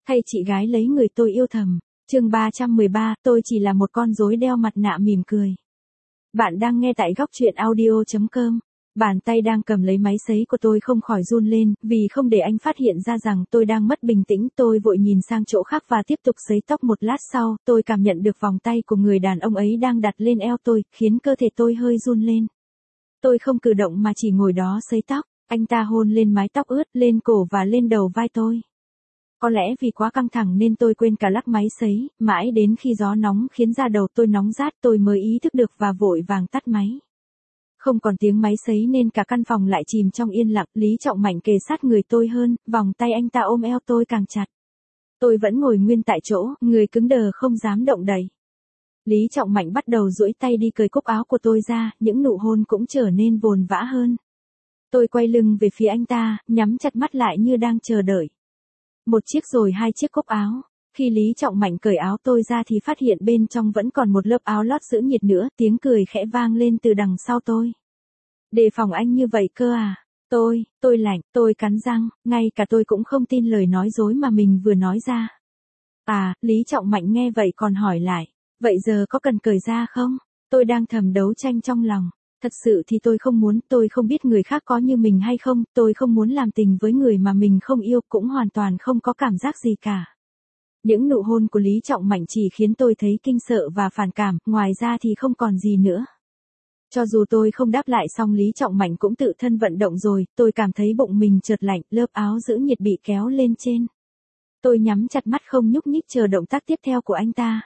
Thay chị gái lấy người tôi yêu thầm. Chương 313, tôi chỉ là một con rối đeo mặt nạ mỉm cười. Bạn đang nghe tại góc truyện audio.com. Bàn tay đang cầm lấy máy sấy của tôi không khỏi run lên, vì không để anh phát hiện ra rằng tôi đang mất bình tĩnh, tôi vội nhìn sang chỗ khác và tiếp tục sấy tóc. Một lát sau, tôi cảm nhận được vòng tay của người đàn ông ấy đang đặt lên eo tôi, khiến cơ thể tôi hơi run lên. Tôi không cử động mà chỉ ngồi đó sấy tóc, anh ta hôn lên mái tóc ướt, lên cổ và lên đầu vai tôi. Có lẽ vì quá căng thẳng nên tôi quên cả lắc máy sấy, mãi đến khi gió nóng khiến da đầu tôi nóng rát tôi mới ý thức được và vội vàng tắt máy. Không còn tiếng máy sấy nên cả căn phòng lại chìm trong yên lặng. Lý Trọng Mạnh kề sát người tôi hơn, vòng tay anh ta ôm eo tôi càng chặt. Tôi vẫn ngồi nguyên tại chỗ, người cứng đờ không dám động đậy. Lý Trọng Mạnh bắt đầu duỗi tay đi cởi cúc áo của tôi ra, những nụ hôn cũng trở nên vồn vã hơn. Tôi quay lưng về phía anh ta, nhắm chặt mắt lại như đang chờ đợi. Một chiếc rồi hai chiếc cúc áo. Khi Lý Trọng Mạnh cởi áo tôi ra thì phát hiện bên trong vẫn còn một lớp áo lót giữ nhiệt nữa, tiếng cười khẽ vang lên từ đằng sau tôi. Đề phòng anh như vậy cơ à? Tôi lạnh, tôi cắn răng, ngay cả tôi cũng không tin lời nói dối mà mình vừa nói ra. À, Lý Trọng Mạnh nghe vậy còn hỏi lại, vậy giờ có cần cởi ra không? Tôi đang thầm đấu tranh trong lòng. Thật sự thì tôi không muốn, tôi không biết người khác có như mình hay không, tôi không muốn làm tình với người mà mình không yêu, cũng hoàn toàn không có cảm giác gì cả. Những nụ hôn của Lý Trọng Mạnh chỉ khiến tôi thấy kinh sợ và phản cảm, ngoài ra thì không còn gì nữa. Cho dù tôi không đáp lại xong Lý Trọng Mạnh cũng tự thân vận động rồi, tôi cảm thấy bụng mình chợt lạnh, lớp áo giữ nhiệt bị kéo lên trên. Tôi nhắm chặt mắt không nhúc nhích chờ động tác tiếp theo của anh ta.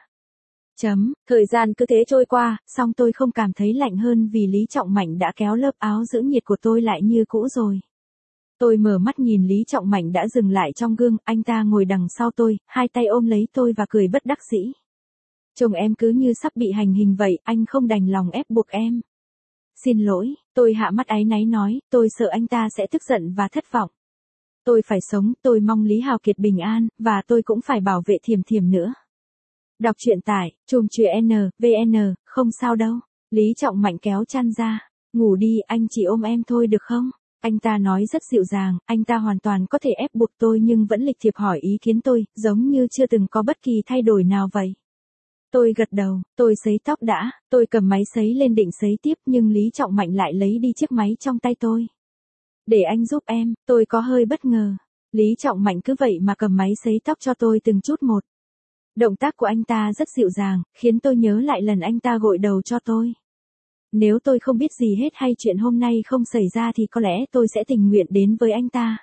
Thời gian cứ thế trôi qua, song tôi không cảm thấy lạnh hơn vì Lý Trọng Mạnh đã kéo lớp áo giữ nhiệt của tôi lại như cũ rồi. Tôi mở mắt nhìn Lý Trọng Mạnh đã dừng lại trong gương, anh ta ngồi đằng sau tôi, hai tay ôm lấy tôi và cười bất đắc dĩ. Chồng em cứ như sắp bị hành hình vậy, anh không đành lòng ép buộc em. Xin lỗi, tôi hạ mắt áy náy nói, tôi sợ anh ta sẽ tức giận và thất vọng. Tôi phải sống, tôi mong Lý Hào Kiệt bình an, và tôi cũng phải bảo vệ Thiềm Thiềm nữa. Đọc truyện tại chùm chuyện VN, không sao đâu. Lý Trọng Mạnh kéo chăn ra. Ngủ đi, anh chỉ ôm em thôi được không? Anh ta nói rất dịu dàng, anh ta hoàn toàn có thể ép buộc tôi nhưng vẫn lịch thiệp hỏi ý kiến tôi, giống như chưa từng có bất kỳ thay đổi nào vậy. Tôi gật đầu, tôi sấy tóc đã, tôi cầm máy sấy lên định sấy tiếp nhưng Lý Trọng Mạnh lại lấy đi chiếc máy trong tay tôi. Để anh giúp em, tôi có hơi bất ngờ. Lý Trọng Mạnh cứ vậy mà cầm máy sấy tóc cho tôi từng chút một. Động tác của anh ta rất dịu dàng, khiến tôi nhớ lại lần anh ta gội đầu cho tôi. Nếu tôi không biết gì hết hay chuyện hôm nay không xảy ra thì có lẽ tôi sẽ tình nguyện đến với anh ta.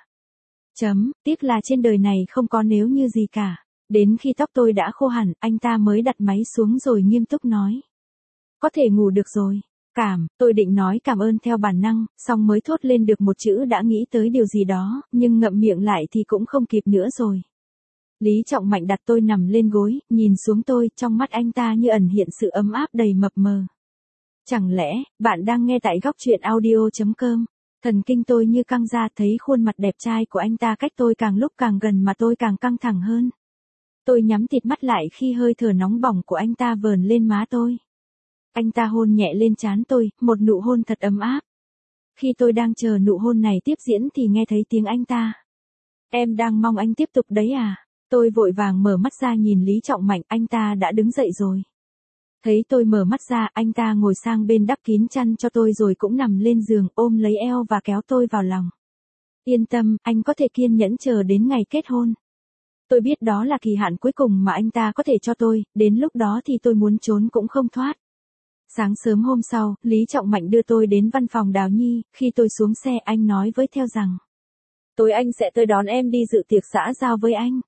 Tiếc là trên đời này không có nếu như gì cả. Đến khi tóc tôi đã khô hẳn, anh ta mới đặt máy xuống rồi nghiêm túc nói. Có thể ngủ được rồi. Tôi định nói cảm ơn theo bản năng, xong mới thốt lên được một chữ đã nghĩ tới điều gì đó, nhưng ngậm miệng lại thì cũng không kịp nữa rồi. Lý Trọng Mạnh đặt tôi nằm lên gối, nhìn xuống tôi, trong mắt anh ta như ẩn hiện sự ấm áp đầy mập mờ. Chẳng lẽ, bạn đang nghe tại góc truyện audio.com? Thần kinh tôi như căng ra, thấy khuôn mặt đẹp trai của anh ta cách tôi càng lúc càng gần mà tôi càng căng thẳng hơn. Tôi nhắm tịt mắt lại khi hơi thở nóng bỏng của anh ta vờn lên má tôi. Anh ta hôn nhẹ lên trán tôi, một nụ hôn thật ấm áp. Khi tôi đang chờ nụ hôn này tiếp diễn thì nghe thấy tiếng anh ta. Em đang mong anh tiếp tục đấy à? Tôi vội vàng mở mắt ra nhìn Lý Trọng Mạnh, anh ta đã đứng dậy rồi. Thấy tôi mở mắt ra, anh ta ngồi sang bên đắp kín chăn cho tôi rồi cũng nằm lên giường, ôm lấy eo và kéo tôi vào lòng. Yên tâm, anh có thể kiên nhẫn chờ đến ngày kết hôn. Tôi biết đó là kỳ hạn cuối cùng mà anh ta có thể cho tôi, đến lúc đó thì tôi muốn trốn cũng không thoát. Sáng sớm hôm sau, Lý Trọng Mạnh đưa tôi đến văn phòng Đào Nhi, khi tôi xuống xe anh nói với Theo rằng. Tối anh sẽ tới đón em đi dự tiệc xã giao với anh.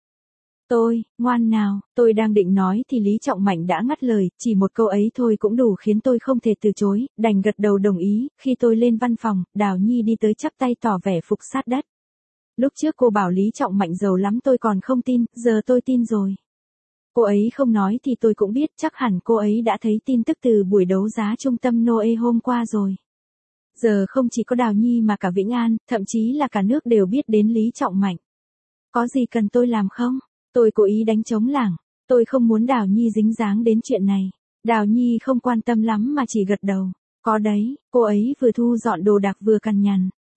Ngoan nào, tôi đang định nói thì Lý Trọng Mạnh đã ngắt lời, chỉ một câu ấy thôi cũng đủ khiến tôi không thể từ chối, đành gật đầu đồng ý. Khi tôi lên văn phòng, Đào Nhi đi tới chắp tay tỏ vẻ phục sát đất. Lúc trước cô bảo Lý Trọng Mạnh giàu lắm tôi còn không tin, giờ tôi tin rồi. Cô ấy không nói thì tôi cũng biết, chắc hẳn cô ấy đã thấy tin tức từ buổi đấu giá trung tâm Noe hôm qua rồi. Giờ không chỉ có Đào Nhi mà cả Vĩnh An, thậm chí là cả nước đều biết đến Lý Trọng Mạnh. Có gì cần tôi làm không? Tôi cố ý đánh trống lảng, tôi không muốn Đào Nhi dính dáng đến chuyện này. Đào Nhi không quan tâm lắm mà chỉ gật đầu. Có đấy, cô ấy vừa thu dọn đồ đạc vừa cằn nhằn.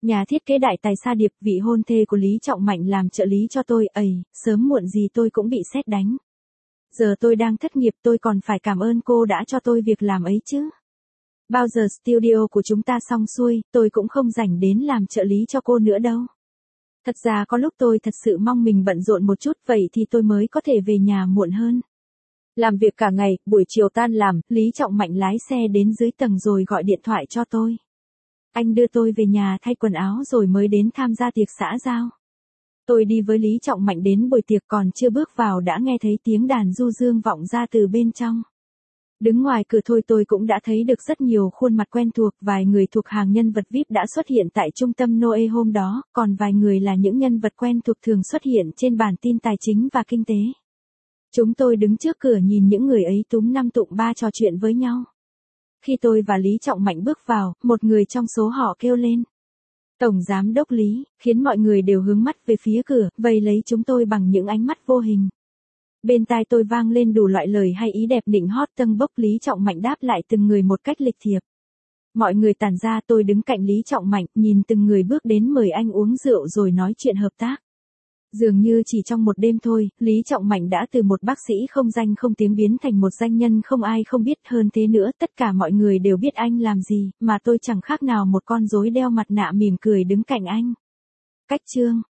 Nhà thiết kế đại tài Sa Điệp, vị hôn thê của Lý Trọng Mạnh làm trợ lý cho tôi, sớm muộn gì tôi cũng bị sét đánh. Giờ tôi đang thất nghiệp, tôi còn phải cảm ơn cô đã cho tôi việc làm ấy chứ. Bao giờ studio của chúng ta xong xuôi, tôi cũng không rảnh đến làm trợ lý cho cô nữa đâu. Thật ra có lúc tôi thật sự mong mình bận rộn một chút, vậy thì tôi mới có thể về nhà muộn hơn. Làm việc cả ngày, buổi chiều tan làm, Lý Trọng Mạnh lái xe đến dưới tầng rồi gọi điện thoại cho tôi. Anh đưa tôi về nhà thay quần áo rồi mới đến tham gia tiệc xã giao. Tôi đi với Lý Trọng Mạnh đến buổi tiệc, còn chưa bước vào đã nghe thấy tiếng đàn du dương vọng ra từ bên trong. Đứng ngoài cửa thôi tôi cũng đã thấy được rất nhiều khuôn mặt quen thuộc, vài người thuộc hàng nhân vật VIP đã xuất hiện tại trung tâm Noe hôm đó, còn vài người là những nhân vật quen thuộc thường xuất hiện trên bản tin tài chính và kinh tế. Chúng tôi đứng trước cửa nhìn những người ấy túm năm tụm ba trò chuyện với nhau. Khi tôi và Lý Trọng Mạnh bước vào, một người trong số họ kêu lên: "Tổng giám đốc Lý", khiến mọi người đều hướng mắt về phía cửa, vây lấy chúng tôi bằng những ánh mắt vô hình. Bên tai tôi vang lên đủ loại lời hay ý đẹp nịnh hót tâng bốc. Lý Trọng Mạnh đáp lại từng người một cách lịch thiệp. Mọi người tản ra, tôi đứng cạnh Lý Trọng Mạnh, nhìn từng người bước đến mời anh uống rượu rồi nói chuyện hợp tác. Dường như chỉ trong một đêm thôi, Lý Trọng Mạnh đã từ một bác sĩ không danh không tiếng biến thành một danh nhân không ai không biết. Hơn thế nữa, tất cả mọi người đều biết anh làm gì, mà tôi chẳng khác nào một con rối đeo mặt nạ mỉm cười đứng cạnh anh. Cách chương